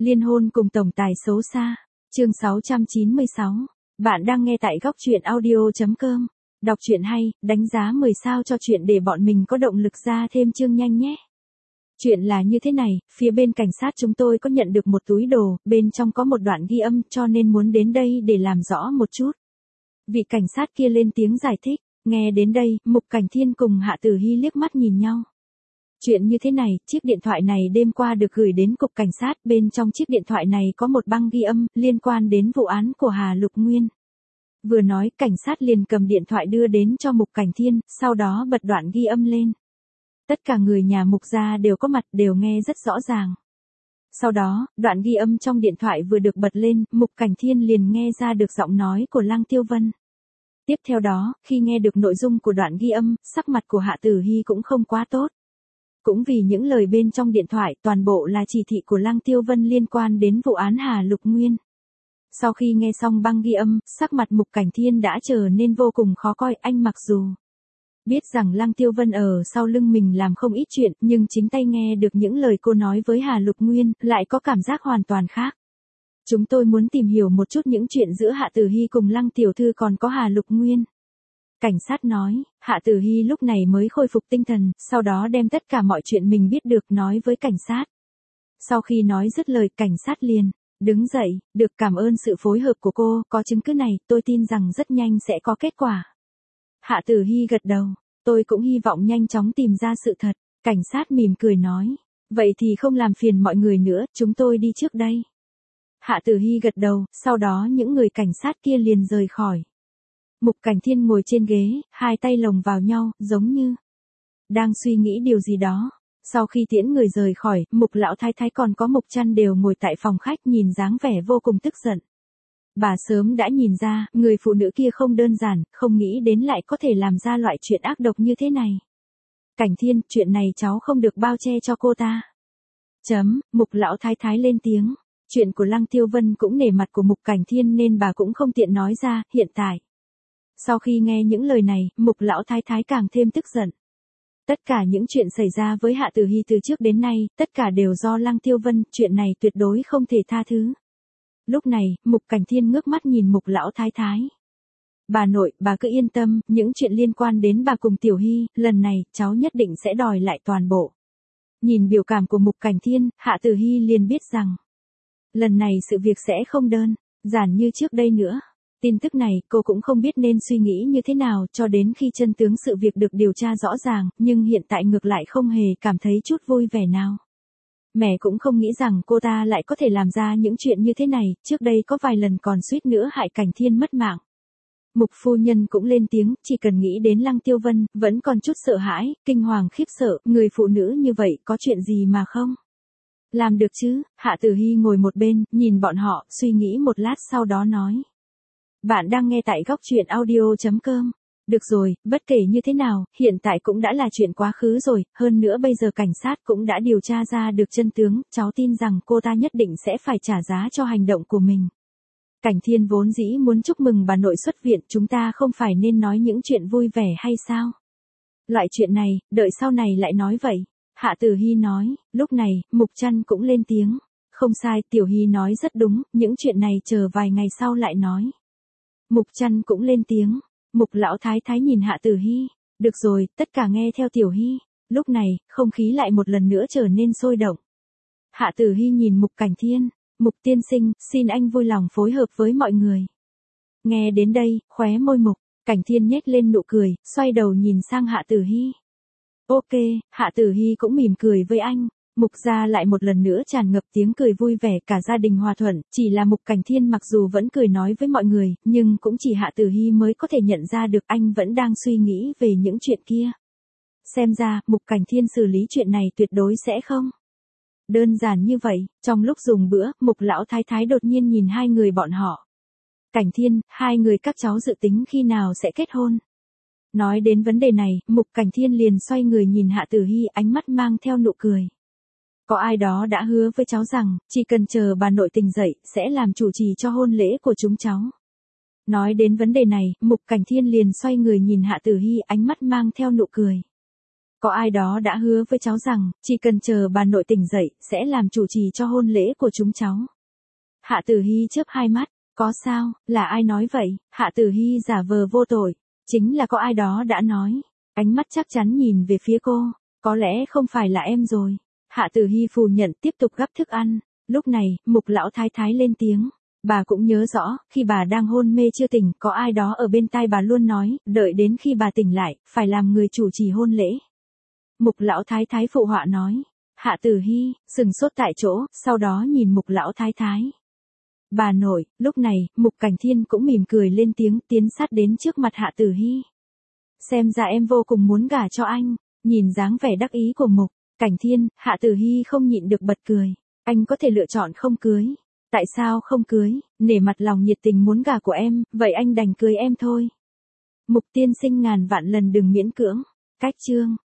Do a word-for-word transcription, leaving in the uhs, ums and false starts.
Liên hôn cùng tổng tài xấu xa. Chương sáu trăm chín mươi sáu. Bạn đang nghe tại góc truyện audio chấm com. Đọc truyện hay, đánh giá mười sao cho chuyện để bọn mình có động lực ra thêm chương nhanh nhé. Chuyện là như thế này, phía bên cảnh sát chúng tôi có nhận được một túi đồ, bên trong có một đoạn ghi âm cho nên muốn đến đây để làm rõ một chút. Vị cảnh sát kia lên tiếng giải thích, nghe đến đây, Mục Cảnh Thiên cùng Hạ Tử Hy liếc mắt nhìn nhau. Chuyện như thế này, chiếc điện thoại này đêm qua được gửi đến cục cảnh sát, bên trong chiếc điện thoại này có một băng ghi âm liên quan đến vụ án của Hà Lục Nguyên. Vừa nói, cảnh sát liền cầm điện thoại đưa đến cho Mục Cảnh Thiên, sau đó bật đoạn ghi âm lên. Tất cả người nhà Mục gia đều có mặt, đều nghe rất rõ ràng. Sau đó, đoạn ghi âm trong điện thoại vừa được bật lên, Mục Cảnh Thiên liền nghe ra được giọng nói của Lăng Tiêu Vân. Tiếp theo đó, khi nghe được nội dung của đoạn ghi âm, sắc mặt của Hạ Tử Hy cũng không quá tốt. Cũng vì những lời bên trong điện thoại toàn bộ là chỉ thị của Lăng Tiêu Vân liên quan đến vụ án Hà Lục Nguyên. Sau khi nghe xong băng ghi âm, sắc mặt Mục Cảnh Thiên đã trở nên vô cùng khó coi. Anh mặc dù biết rằng Lăng Tiêu Vân ở sau lưng mình làm không ít chuyện, nhưng chính tay nghe được những lời cô nói với Hà Lục Nguyên, lại có cảm giác hoàn toàn khác. Chúng tôi muốn tìm hiểu một chút những chuyện giữa Hạ Tử Hy cùng Lăng Tiểu Thư còn có Hà Lục Nguyên. Cảnh sát nói, Hạ Tử Hy lúc này mới khôi phục tinh thần, sau đó đem tất cả mọi chuyện mình biết được nói với cảnh sát. Sau khi nói dứt lời, cảnh sát liền đứng dậy, được cảm ơn sự phối hợp của cô, có chứng cứ này, tôi tin rằng rất nhanh sẽ có kết quả. Hạ Tử Hy gật đầu, tôi cũng hy vọng nhanh chóng tìm ra sự thật. Cảnh sát mỉm cười nói, vậy thì không làm phiền mọi người nữa, chúng tôi đi trước đây. Hạ Tử Hy gật đầu, sau đó những người cảnh sát kia liền rời khỏi. Mục Cảnh Thiên ngồi trên ghế, hai tay lồng vào nhau, giống như đang suy nghĩ điều gì đó. Sau khi tiễn người rời khỏi, Mục Lão Thái Thái còn có Mục Trăn đều ngồi tại phòng khách nhìn dáng vẻ vô cùng tức giận. Bà sớm đã nhìn ra, người phụ nữ kia không đơn giản, không nghĩ đến lại có thể làm ra loại chuyện ác độc như thế này. Cảnh Thiên, chuyện này cháu không được bao che cho cô ta. Chấm, Mục Lão Thái Thái lên tiếng. Chuyện của Lăng Tiêu Vân cũng nể mặt của Mục Cảnh Thiên nên bà cũng không tiện nói ra, hiện tại. Sau khi nghe những lời này, Mục Lão Thái Thái càng thêm tức giận. Tất cả những chuyện xảy ra với Hạ Tử Hy từ trước đến nay, tất cả đều do Lăng Tiêu Vân, chuyện này tuyệt đối không thể tha thứ. Lúc này, Mục Cảnh Thiên ngước mắt nhìn Mục Lão Thái Thái. Bà nội, bà cứ yên tâm, những chuyện liên quan đến bà cùng Tiểu Hy, lần này, cháu nhất định sẽ đòi lại toàn bộ. Nhìn biểu cảm của Mục Cảnh Thiên, Hạ Tử Hy liền biết rằng, lần này sự việc sẽ không đơn giản như trước đây nữa. Tin tức này, cô cũng không biết nên suy nghĩ như thế nào cho đến khi chân tướng sự việc được điều tra rõ ràng, nhưng hiện tại ngược lại không hề cảm thấy chút vui vẻ nào. Mẹ cũng không nghĩ rằng cô ta lại có thể làm ra những chuyện như thế này, trước đây có vài lần còn suýt nữa hại Cảnh Thiên mất mạng. Mục phu nhân cũng lên tiếng, chỉ cần nghĩ đến Lăng Tiêu Vân, vẫn còn chút sợ hãi, kinh hoàng khiếp sợ, người phụ nữ như vậy có chuyện gì mà không làm được chứ. Hạ Tử Hy ngồi một bên, nhìn bọn họ, suy nghĩ một lát sau đó nói. Bạn đang nghe tại góc truyện audio chấm com. Được rồi, bất kể như thế nào, hiện tại cũng đã là chuyện quá khứ rồi, hơn nữa bây giờ cảnh sát cũng đã điều tra ra được chân tướng, cháu tin rằng cô ta nhất định sẽ phải trả giá cho hành động của mình. Cảnh Thiên vốn dĩ muốn chúc mừng bà nội xuất viện, chúng ta không phải nên nói những chuyện vui vẻ hay sao? Loại chuyện này, đợi sau này lại nói vậy. Hạ Tử Hy nói, lúc này, Mục Trăn cũng lên tiếng. Không sai, Tiểu Hy nói rất đúng, những chuyện này chờ vài ngày sau lại nói. Mục Trăn cũng lên tiếng. Mục Lão Thái Thái nhìn Hạ Tử Hy. Được rồi, tất cả nghe theo Tiểu Hy. Lúc này, không khí lại một lần nữa trở nên sôi động. Hạ Tử Hy nhìn Mục Cảnh Thiên. Mục tiên sinh, xin anh vui lòng phối hợp với mọi người. Nghe đến đây, khóe môi Mục Cảnh Thiên nhếch lên nụ cười, xoay đầu nhìn sang Hạ Tử Hy. Ok, Hạ Tử Hy cũng mỉm cười với anh. Mục gia lại một lần nữa tràn ngập tiếng cười vui vẻ, cả gia đình hòa thuận, chỉ là Mục Cảnh Thiên mặc dù vẫn cười nói với mọi người, nhưng cũng chỉ Hạ Tử Hy mới có thể nhận ra được anh vẫn đang suy nghĩ về những chuyện kia. Xem ra, Mục Cảnh Thiên xử lý chuyện này tuyệt đối sẽ không đơn giản như vậy. Trong lúc dùng bữa, Mục Lão Thái Thái đột nhiên nhìn hai người bọn họ. Cảnh Thiên, hai người các cháu dự tính khi nào sẽ kết hôn? Nói đến vấn đề này, Mục Cảnh Thiên liền xoay người nhìn Hạ Tử Hy, ánh mắt mang theo nụ cười. Có ai đó đã hứa với cháu rằng, chỉ cần chờ bà nội tỉnh dậy, sẽ làm chủ trì cho hôn lễ của chúng cháu. Nói đến vấn đề này, Mục Cảnh Thiên liền xoay người nhìn Hạ Tử Hy, ánh mắt mang theo nụ cười. Có ai đó đã hứa với cháu rằng, chỉ cần chờ bà nội tỉnh dậy, sẽ làm chủ trì cho hôn lễ của chúng cháu. Hạ Tử Hy chớp hai mắt, có sao, là ai nói vậy? Hạ Tử Hy giả vờ vô tội, chính là có ai đó đã nói. Ánh mắt chắc chắn nhìn về phía cô, có lẽ không phải là em rồi. Hạ Tử Hy phủ nhận tiếp tục gắp thức ăn. Lúc này, Mục lão thái thái lên tiếng. Bà cũng nhớ rõ, khi bà đang hôn mê chưa tỉnh, có ai đó ở bên tai bà luôn nói, đợi đến khi bà tỉnh lại, phải làm người chủ trì hôn lễ. Mục lão thái thái phụ họa nói. Hạ Tử Hy, sừng sốt tại chỗ, sau đó nhìn Mục lão thái thái. Bà nội, lúc này, Mục Cảnh Thiên cũng mỉm cười lên tiếng, tiến sát đến trước mặt Hạ Tử Hy. Xem ra em vô cùng muốn gả cho anh. Nhìn dáng vẻ đắc ý của Mục Cảnh Thiên, Hạ Tử Hy không nhịn được bật cười. Anh có thể lựa chọn không cưới. Tại sao không cưới? Nể mặt lòng nhiệt tình muốn gả của em, vậy anh đành cưới em thôi. Mục tiên sinh ngàn vạn lần đừng miễn cưỡng. Cách chương